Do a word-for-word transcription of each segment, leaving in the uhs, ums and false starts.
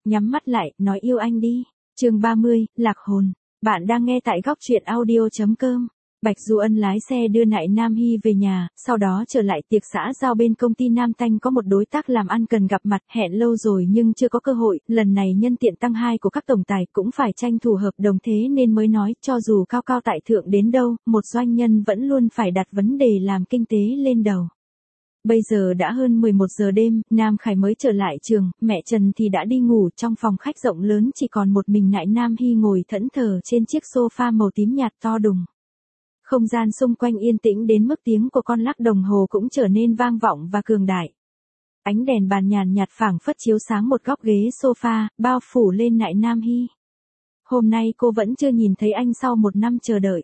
Nhắm mắt lại, nói yêu anh đi. Chương ba mươi, Lạc hồn. Bạn đang nghe tại góc truyện audio chấm com. Bạch Du Ân lái xe đưa Nại Nam Hy về nhà, sau đó trở lại tiệc xã giao bên công ty Nam Tanh có một đối tác làm ăn cần gặp mặt, hẹn lâu rồi nhưng chưa có cơ hội, lần này nhân tiện tăng hai của các tổng tài cũng phải tranh thủ hợp đồng, thế nên mới nói, cho dù cao cao tại thượng đến đâu, một doanh nhân vẫn luôn phải đặt vấn đề làm kinh tế lên đầu. Bây giờ đã hơn mười một giờ đêm, Nam Khải mới trở lại trường, mẹ Trần thì đã đi ngủ, trong phòng khách rộng lớn chỉ còn một mình Nại Nam Hy ngồi thẫn thờ trên chiếc sofa màu tím nhạt to đùng. Không gian xung quanh yên tĩnh đến mức tiếng của con lắc đồng hồ cũng trở nên vang vọng và cường đại. Ánh đèn bàn nhàn nhạt phảng phất chiếu sáng một góc ghế sofa, bao phủ lên Nại Nam Hy. Hôm nay cô vẫn chưa nhìn thấy anh sau một năm chờ đợi.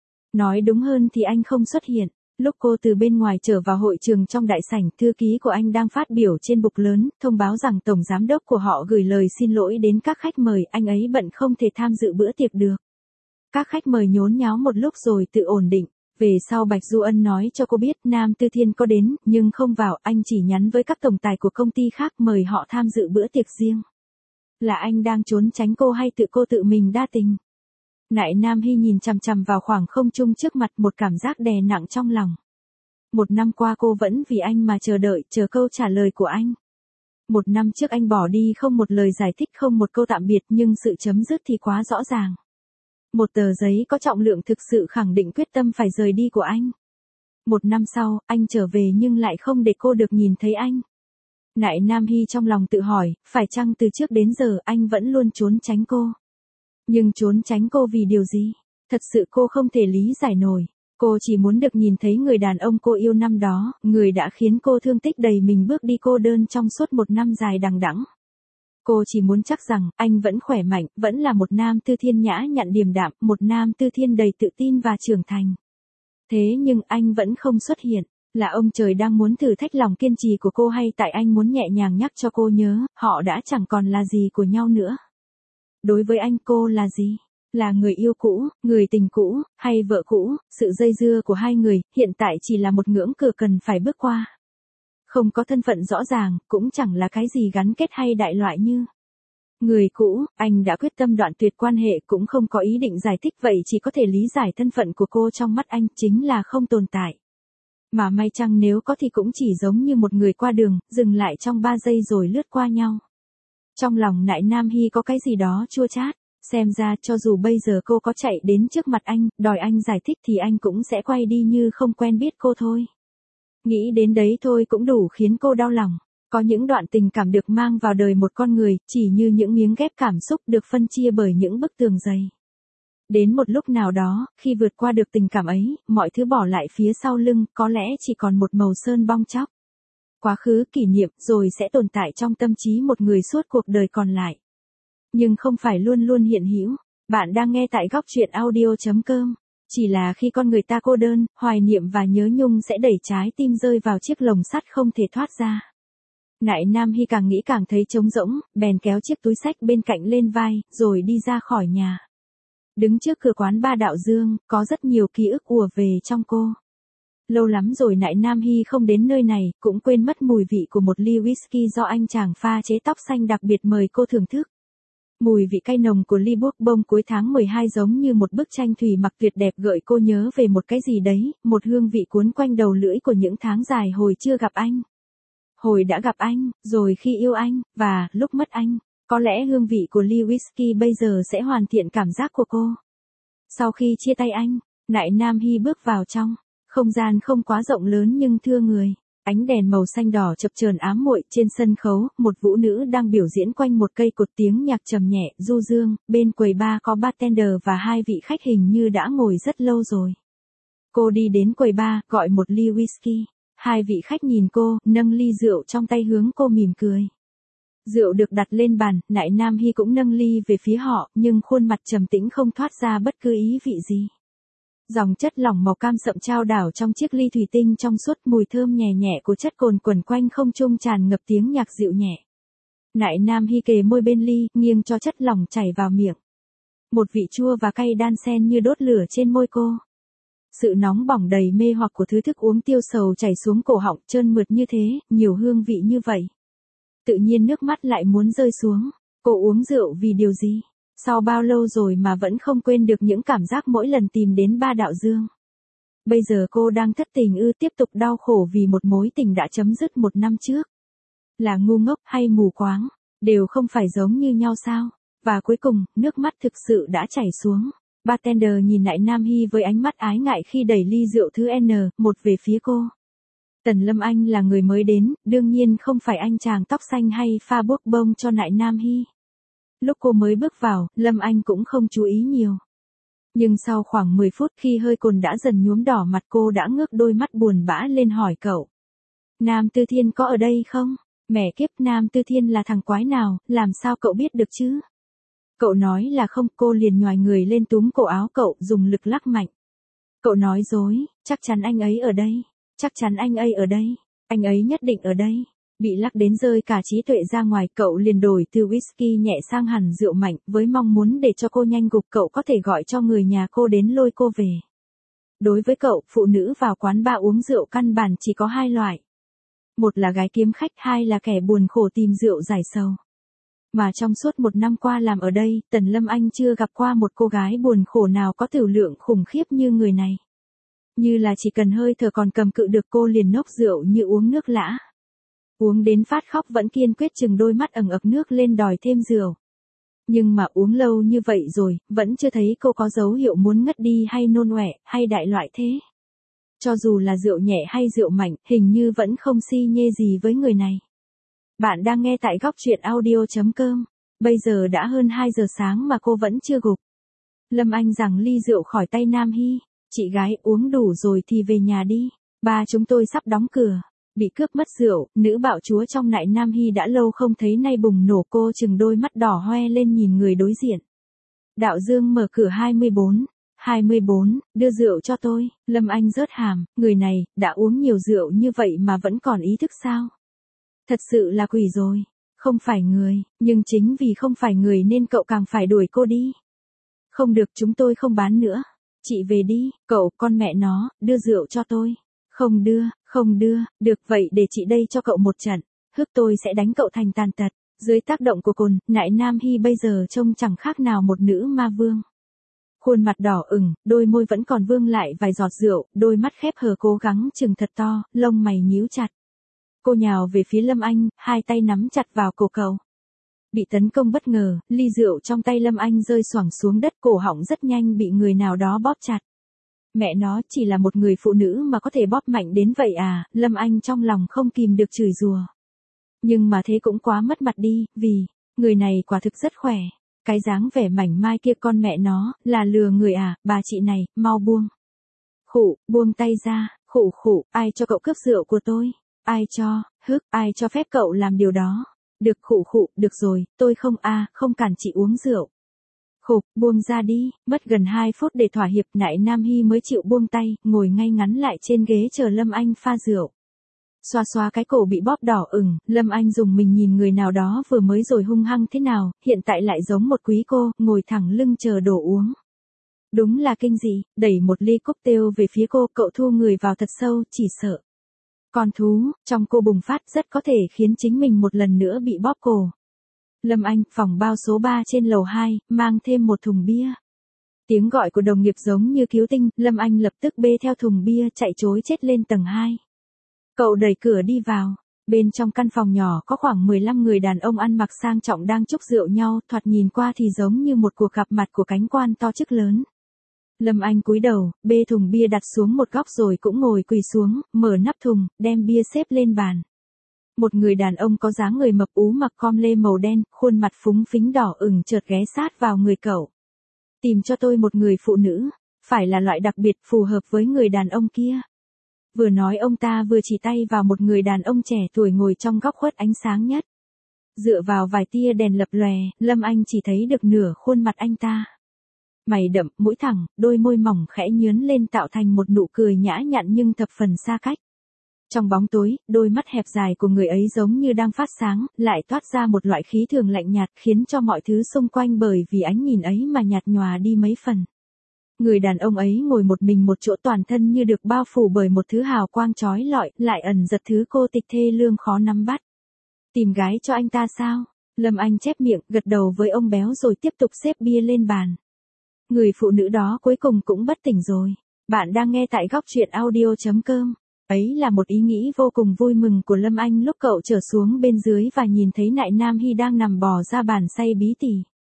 Nói đúng hơn thì anh không xuất hiện. Lúc cô từ bên ngoài trở vào hội trường trong đại sảnh, thư ký của anh đang phát biểu trên bục lớn, thông báo rằng tổng giám đốc của họ gửi lời xin lỗi đến các khách mời, anh ấy bận không thể tham dự bữa tiệc được. Các khách mời nhốn nháo một lúc rồi tự ổn định. Về sau Bạch Du Ân nói cho cô biết Nam Tư Thiên có đến, nhưng không vào, anh chỉ nhắn với các tổng tài của công ty khác mời họ tham dự bữa tiệc riêng. Là anh đang trốn tránh cô hay tự cô tự mình đa tình? Nại Nam Hy nhìn chằm chằm vào khoảng không trung trước mặt, một cảm giác đè nặng trong lòng. Một năm qua cô vẫn vì anh mà chờ đợi, chờ câu trả lời của anh. Một năm trước anh bỏ đi không một lời giải thích, không một câu tạm biệt, nhưng sự chấm dứt thì quá rõ ràng. Một tờ giấy có trọng lượng thực sự khẳng định quyết tâm phải rời đi của anh. Một năm sau, anh trở về nhưng lại không để cô được nhìn thấy anh. Nại Nam Hy trong lòng tự hỏi, phải chăng từ trước đến giờ anh vẫn luôn trốn tránh cô? Nhưng trốn tránh cô vì điều gì? Thật sự cô không thể lý giải nổi. Cô chỉ muốn được nhìn thấy người đàn ông cô yêu năm đó, người đã khiến cô thương tích đầy mình bước đi cô đơn trong suốt một năm dài đằng đẵng. Cô chỉ muốn chắc rằng, anh vẫn khỏe mạnh, vẫn là một Nam Tư Thiên nhã nhặn điềm đạm, một Nam Tư Thiên đầy tự tin và trưởng thành. Thế nhưng anh vẫn không xuất hiện. Là ông trời đang muốn thử thách lòng kiên trì của cô, hay tại anh muốn nhẹ nhàng nhắc cho cô nhớ, họ đã chẳng còn là gì của nhau nữa. Đối với anh cô là gì? Là người yêu cũ, người tình cũ, hay vợ cũ? Sự dây dưa của hai người, hiện tại chỉ là một ngưỡng cửa cần phải bước qua. Không có thân phận rõ ràng, cũng chẳng là cái gì gắn kết hay đại loại như. Người cũ, anh đã quyết tâm đoạn tuyệt quan hệ, cũng không có ý định giải thích, vậy chỉ có thể lý giải thân phận của cô trong mắt anh chính là không tồn tại. Mà may chăng nếu có thì cũng chỉ giống như một người qua đường, dừng lại trong ba giây rồi lướt qua nhau. Trong lòng Nại Nam Hy có cái gì đó chua chát, xem ra cho dù bây giờ cô có chạy đến trước mặt anh, đòi anh giải thích thì anh cũng sẽ quay đi như không quen biết cô thôi. Nghĩ đến đấy thôi cũng đủ khiến cô đau lòng. Có những đoạn tình cảm được mang vào đời một con người, chỉ như những miếng ghép cảm xúc được phân chia bởi những bức tường dày. Đến một lúc nào đó, khi vượt qua được tình cảm ấy, mọi thứ bỏ lại phía sau lưng, có lẽ chỉ còn một màu sơn bong tróc. Quá khứ, kỷ niệm, rồi sẽ tồn tại trong tâm trí một người suốt cuộc đời còn lại. Nhưng không phải luôn luôn hiện hữu. Bạn đang nghe tại góc truyện audio chấm com. Chỉ là khi con người ta cô đơn, hoài niệm và nhớ nhung sẽ đẩy trái tim rơi vào chiếc lồng sắt không thể thoát ra. Nại Nam Hy càng nghĩ càng thấy trống rỗng, bèn kéo chiếc túi xách bên cạnh lên vai, rồi đi ra khỏi nhà. Đứng trước cửa quán Ba Đạo Dương, có rất nhiều ký ức ùa về trong cô. Lâu lắm rồi Nại Nam Hy không đến nơi này, cũng quên mất mùi vị của một ly whisky do anh chàng pha chế tóc xanh đặc biệt mời cô thưởng thức. Mùi vị cay nồng của ly buốc bông cuối tháng mười hai giống như một bức tranh thủy mặc tuyệt đẹp gợi cô nhớ về một cái gì đấy, một hương vị cuốn quanh đầu lưỡi của những tháng dài hồi chưa gặp anh. Hồi đã gặp anh, rồi khi yêu anh, và lúc mất anh, có lẽ hương vị của ly whisky bây giờ sẽ hoàn thiện cảm giác của cô. Sau khi chia tay anh, Nại Nam Hy bước vào trong. Không gian không quá rộng lớn nhưng thưa người. Ánh đèn màu xanh đỏ chập chờn ám muội, trên sân khấu, một vũ nữ đang biểu diễn quanh một cây cột, tiếng nhạc trầm nhẹ, du dương, bên quầy bar có bartender và hai vị khách hình như đã ngồi rất lâu rồi. Cô đi đến quầy bar, gọi một ly whisky. Hai vị khách nhìn cô, nâng ly rượu trong tay hướng cô mỉm cười. Rượu được đặt lên bàn, Nại Nam Hy cũng nâng ly về phía họ, nhưng khuôn mặt trầm tĩnh không thoát ra bất cứ ý vị gì. Dòng chất lỏng màu cam sậm trao đảo trong chiếc ly thủy tinh trong suốt, mùi thơm nhẹ nhẹ của chất cồn quẩn quanh không trung, tràn ngập tiếng nhạc dịu nhẹ. Nại Nam Hy kề môi bên ly, nghiêng cho chất lỏng chảy vào miệng. Một vị chua và cay đan xen như đốt lửa trên môi cô. Sự nóng bỏng đầy mê hoặc của thứ thức uống tiêu sầu chảy xuống cổ họng, trơn mượt như thế, nhiều hương vị như vậy. Tự nhiên nước mắt lại muốn rơi xuống. Cô uống rượu vì điều gì? Sau bao lâu rồi mà vẫn không quên được những cảm giác mỗi lần tìm đến ba đạo dương. Bây giờ cô đang thất tình ư, tiếp tục đau khổ vì một mối tình đã chấm dứt một năm trước. Là ngu ngốc hay mù quáng, đều không phải giống như nhau sao? Và cuối cùng, nước mắt thực sự đã chảy xuống. Bartender nhìn lại Nam Hy với ánh mắt ái ngại khi đẩy ly rượu thứ N một về phía cô. Tần Lâm Anh là người mới đến, đương nhiên không phải anh chàng tóc xanh hay pha bốc bông cho nại Nam Hy. Lúc cô mới bước vào, Lâm Anh cũng không chú ý nhiều. Nhưng sau khoảng mười phút khi hơi cồn đã dần nhuốm đỏ mặt, cô đã ngước đôi mắt buồn bã lên hỏi cậu. Nam Tư Thiên có ở đây không? Mẹ kiếp, Nam Tư Thiên là thằng quái nào, làm sao cậu biết được chứ? Cậu nói là không, cô liền nhoài người lên túm cổ áo cậu, dùng lực lắc mạnh. Cậu nói dối, chắc chắn anh ấy ở đây, chắc chắn anh ấy ở đây, anh ấy nhất định ở đây. Bị lắc đến rơi cả trí tuệ ra ngoài, cậu liền đổi từ whisky nhẹ sang hẳn rượu mạnh, với mong muốn để cho cô nhanh gục, cậu có thể gọi cho người nhà cô đến lôi cô về. Đối với cậu, phụ nữ vào quán bar uống rượu căn bản chỉ có hai loại. Một là gái kiếm khách, hai là kẻ buồn khổ tìm rượu giải sầu. Mà trong suốt một năm qua làm ở đây, Tần Lâm Anh chưa gặp qua một cô gái buồn khổ nào có tửu lượng khủng khiếp như người này. Như là chỉ cần hơi thở còn cầm cự được, cô liền nốc rượu như uống nước lã. Uống đến phát khóc vẫn kiên quyết chừng đôi mắt ẩn ực nước lên đòi thêm rượu. Nhưng mà uống lâu như vậy rồi, vẫn chưa thấy cô có dấu hiệu muốn ngất đi hay nôn ọe, hay đại loại thế. Cho dù là rượu nhẹ hay rượu mạnh, hình như vẫn không si nhê gì với người này. Bạn đang nghe tại góc truyện audio chấm com. Bây giờ đã hơn hai giờ sáng mà cô vẫn chưa gục. Lâm Anh giằng ly rượu khỏi tay Nam Hy. Chị gái, uống đủ rồi thì về nhà đi. Ba chúng tôi sắp đóng cửa. Bị cướp mất rượu, nữ bạo chúa trong nại Nam Hy đã lâu không thấy nay bùng nổ, cô chừng đôi mắt đỏ hoe lên nhìn người đối diện. Đạo Dương mở cửa hai mươi bốn. hai mươi bốn, đưa rượu cho tôi. Lâm Anh rớt hàm, người này, đã uống nhiều rượu như vậy mà vẫn còn ý thức sao? Thật sự là quỷ rồi. Không phải người, nhưng chính vì không phải người nên cậu càng phải đuổi cô đi. Không được, chúng tôi không bán nữa. Chị về đi, cậu, con mẹ nó, đưa rượu cho tôi. Không đưa, không đưa, được vậy để chị đây cho cậu một trận. Hước tôi sẽ đánh cậu thành tàn tật. Dưới tác động của cồn, nại Nam Hy bây giờ trông chẳng khác nào một nữ ma vương. Khuôn mặt đỏ ửng, đôi môi vẫn còn vương lại vài giọt rượu, đôi mắt khép hờ cố gắng chừng thật to, lông mày nhíu chặt. Cô nhào về phía Lâm Anh, hai tay nắm chặt vào cổ cậu. Bị tấn công bất ngờ, ly rượu trong tay Lâm Anh rơi xoảng xuống đất, cổ họng rất nhanh bị người nào đó bóp chặt. Mẹ nó, chỉ là một người phụ nữ mà có thể bóp mạnh đến vậy à? Lâm Anh trong lòng không kìm được chửi rủa. Nhưng mà thế cũng quá mất mặt đi, vì người này quả thực rất khỏe. Cái dáng vẻ mảnh mai kia, con mẹ nó, là lừa người à? Bà chị này, mau buông. Khụ, buông tay ra. Khụ khụ, ai cho cậu cướp rượu của tôi? Ai cho? Hức, ai cho phép cậu làm điều đó? Được, khụ khụ, được rồi, tôi không a, à, không cản chị uống rượu. Khục, buông ra đi. Mất gần hai phút để thỏa hiệp, nại Nam Hy mới chịu buông tay, ngồi ngay ngắn lại trên ghế chờ Lâm Anh pha rượu. Xoa xoa cái cổ bị bóp đỏ ửng, Lâm Anh dùng mình nhìn người nào đó vừa mới rồi hung hăng thế nào, hiện tại lại giống một quý cô, ngồi thẳng lưng chờ đổ uống. Đúng là kinh dị, đẩy một ly cocktail về phía cô, cậu thu người vào thật sâu, chỉ sợ. Con thú, trong cô bùng phát rất có thể khiến chính mình một lần nữa bị bóp cổ. Lâm Anh, phòng bao số ba trên lầu hai, mang thêm một thùng bia. Tiếng gọi của đồng nghiệp giống như cứu tinh, Lâm Anh lập tức bê theo thùng bia chạy trối chết lên tầng hai. Cậu đẩy cửa đi vào. Bên trong căn phòng nhỏ có khoảng mười lăm người đàn ông ăn mặc sang trọng đang chúc rượu nhau, thoạt nhìn qua thì giống như một cuộc gặp mặt của cánh quan to chức lớn. Lâm Anh cúi đầu, bê thùng bia đặt xuống một góc rồi cũng ngồi quỳ xuống, mở nắp thùng, đem bia xếp lên bàn. Một người đàn ông có dáng người mập ú mặc com lê màu đen, khuôn mặt phúng phính đỏ ửng chợt ghé sát vào người cậu. Tìm cho tôi một người phụ nữ, phải là loại đặc biệt phù hợp với người đàn ông kia. Vừa nói ông ta vừa chỉ tay vào một người đàn ông trẻ tuổi ngồi trong góc khuất ánh sáng nhất. Dựa vào vài tia đèn lập lòe, Lâm Anh chỉ thấy được nửa khuôn mặt anh ta. Mày đậm, mũi thẳng, đôi môi mỏng khẽ nhướn lên tạo thành một nụ cười nhã nhặn nhưng thập phần xa cách. Trong bóng tối, đôi mắt hẹp dài của người ấy giống như đang phát sáng, lại toát ra một loại khí thường lạnh nhạt khiến cho mọi thứ xung quanh bởi vì ánh nhìn ấy mà nhạt nhòa đi mấy phần. Người đàn ông ấy ngồi một mình một chỗ, toàn thân như được bao phủ bởi một thứ hào quang chói lọi, lại ẩn giật thứ cô tịch thê lương khó nắm bắt. Tìm gái cho anh ta sao? Lâm Anh chép miệng, gật đầu với ông béo rồi tiếp tục xếp bia lên bàn. Người phụ nữ đó cuối cùng cũng bất tỉnh rồi. Bạn đang nghe tại góc truyện audio.com. Ấy là một ý nghĩ vô cùng vui mừng của Lâm Anh lúc cậu trở xuống bên dưới và nhìn thấy Nại Nam Hy đang nằm bò ra bàn say bí tỉ.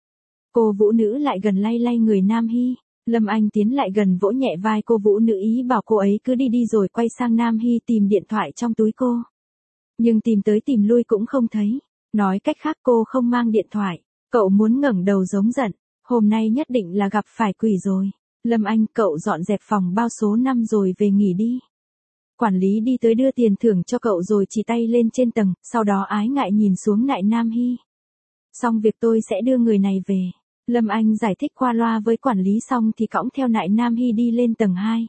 Cô vũ nữ lại gần lay lay người Nam Hy. Lâm Anh tiến lại gần vỗ nhẹ vai cô vũ nữ ý bảo cô ấy cứ đi đi rồi quay sang Nam Hy tìm điện thoại trong túi cô. Nhưng tìm tới tìm lui cũng không thấy. Nói cách khác cô không mang điện thoại. Cậu muốn ngẩng đầu giống giận. Hôm nay nhất định là gặp phải quỷ rồi. Lâm Anh, cậu dọn dẹp phòng bao số năm rồi về nghỉ đi. Quản lý đi tới đưa tiền thưởng cho cậu rồi chỉ tay lên trên tầng, sau đó ái ngại nhìn xuống Nại Nam Hy. Xong việc tôi sẽ đưa người này về. Lâm Anh giải thích qua loa với quản lý xong thì cõng theo Nại Nam Hy đi lên tầng hai.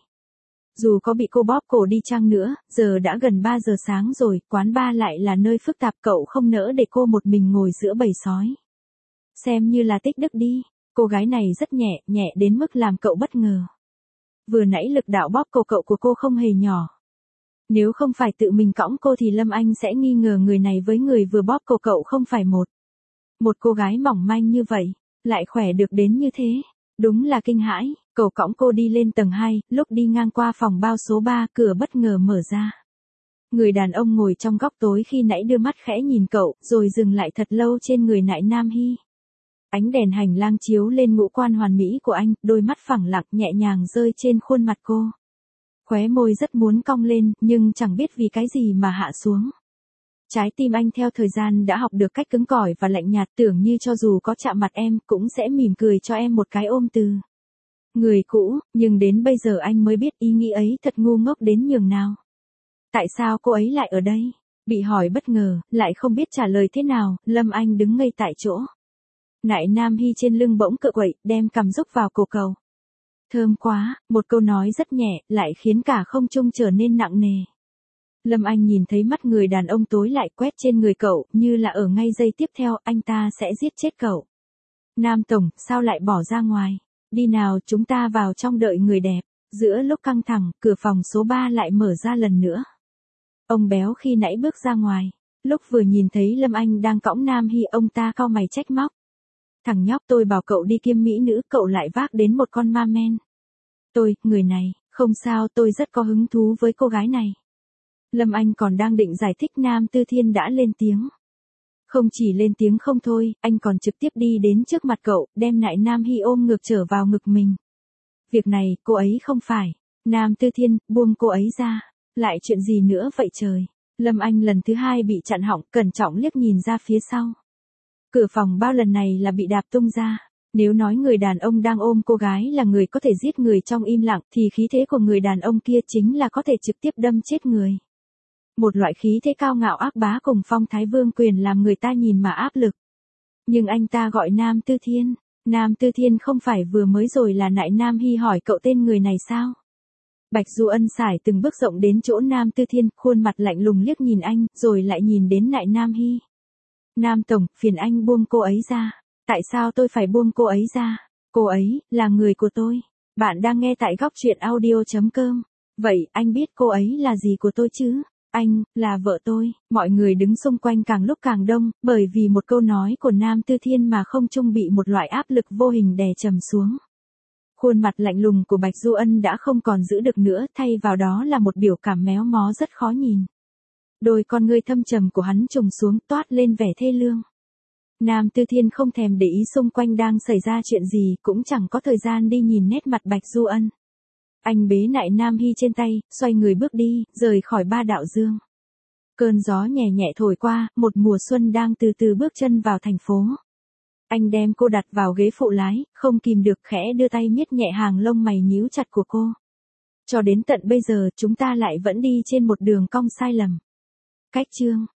Dù có bị cô bóp cổ đi chăng nữa, giờ đã gần ba giờ sáng rồi, quán bar lại là nơi phức tạp, cậu không nỡ để cô một mình ngồi giữa bầy sói. Xem như là tích đức đi, cô gái này rất nhẹ, nhẹ đến mức làm cậu bất ngờ. Vừa nãy lực đạo bóp cổ cậu của cô không hề nhỏ. Nếu không phải tự mình cõng cô thì Lâm Anh sẽ nghi ngờ người này với người vừa bóp cổ cậu không phải một. Một cô gái mỏng manh như vậy, lại khỏe được đến như thế. Đúng là kinh hãi, cậu cõng cô đi lên tầng hai, lúc đi ngang qua phòng bao số ba, cửa bất ngờ mở ra. Người đàn ông ngồi trong góc tối khi nãy đưa mắt khẽ nhìn cậu, rồi dừng lại thật lâu trên người Nại Nam Hy. Ánh đèn hành lang chiếu lên ngũ quan hoàn mỹ của anh, đôi mắt phẳng lặng nhẹ nhàng rơi trên khuôn mặt cô. Khóe môi rất muốn cong lên, nhưng chẳng biết vì cái gì mà hạ xuống. Trái tim anh theo thời gian đã học được cách cứng cỏi và lạnh nhạt, tưởng như cho dù có chạm mặt em cũng sẽ mỉm cười cho em một cái ôm từ. Người cũ, nhưng đến bây giờ anh mới biết ý nghĩ ấy thật ngu ngốc đến nhường nào. Tại sao cô ấy lại ở đây? Bị hỏi bất ngờ, lại không biết trả lời thế nào, Lâm Anh đứng ngây tại chỗ. Nại Nam Hy trên lưng bỗng cựa quậy, đem cằm rúc vào cổ cậu. Thơm quá, một câu nói rất nhẹ, lại khiến cả không trung trở nên nặng nề. Lâm Anh nhìn thấy mắt người đàn ông tối lại quét trên người cậu, như là ở ngay giây tiếp theo, anh ta sẽ giết chết cậu. Nam Tổng, sao lại bỏ ra ngoài? Đi nào, chúng ta vào trong đợi người đẹp. Giữa lúc căng thẳng, cửa phòng số ba lại mở ra lần nữa. Ông béo khi nãy bước ra ngoài. Lúc vừa nhìn thấy Lâm Anh đang cõng Nam Hy, ông ta cau mày trách móc. Thằng nhóc, tôi bảo cậu đi kiêm mỹ nữ, cậu lại vác đến một con ma men. Tôi, người này, không sao, tôi rất có hứng thú với cô gái này. Lâm Anh còn đang định giải thích, Nam Tư Thiên đã lên tiếng. Không chỉ lên tiếng không thôi, anh còn trực tiếp đi đến trước mặt cậu, đem Nại Nam Hy ôm ngược trở vào ngực mình. Việc này, cô ấy không phải. Nam Tư Thiên, buông cô ấy ra. Lại chuyện gì nữa vậy trời? Lâm Anh lần thứ hai bị chặn họng, cẩn trọng liếc nhìn ra phía sau. Cửa phòng bao lần này là bị đạp tung ra. Nếu nói người đàn ông đang ôm cô gái là người có thể giết người trong im lặng, thì khí thế của người đàn ông kia chính là có thể trực tiếp đâm chết người. Một loại khí thế cao ngạo ác bá cùng phong thái vương quyền làm người ta nhìn mà áp lực. Nhưng anh ta gọi Nam Tư Thiên. Nam Tư Thiên không phải vừa mới rồi là Nại Nam Hy hỏi cậu tên người này sao? Bạch Du Ân sải từng bước rộng đến chỗ Nam Tư Thiên, khuôn mặt lạnh lùng liếc nhìn anh, rồi lại nhìn đến Nại Nam Hy. Nam Tổng, phiền anh buông cô ấy ra. Tại sao tôi phải buông cô ấy ra? Cô ấy, là người của tôi. Bạn đang nghe tại góc truyện audio.com. Vậy, anh biết cô ấy là gì của tôi chứ? Anh, là vợ tôi. Mọi người đứng xung quanh càng lúc càng đông, bởi vì một câu nói của Nam Tư Thiên mà không trung bị một loại áp lực vô hình đè trầm xuống. Khuôn mặt lạnh lùng của Bạch Du Ân đã không còn giữ được nữa, thay vào đó là một biểu cảm méo mó rất khó nhìn. Đôi con ngươi thâm trầm của hắn trùng xuống, toát lên vẻ thê lương. Nam Tư Thiên không thèm để ý xung quanh đang xảy ra chuyện gì, cũng chẳng có thời gian đi nhìn nét mặt Bạch Du Ân. Anh bế Nại Nam Hy trên tay, xoay người bước đi, rời khỏi ba đạo dương. Cơn gió nhẹ nhẹ thổi qua, một mùa xuân đang từ từ bước chân vào thành phố. Anh đem cô đặt vào ghế phụ lái, không kìm được khẽ đưa tay miết nhẹ hàng lông mày nhíu chặt của cô. Cho đến tận bây giờ chúng ta lại vẫn đi trên một đường cong sai lầm. Cách chương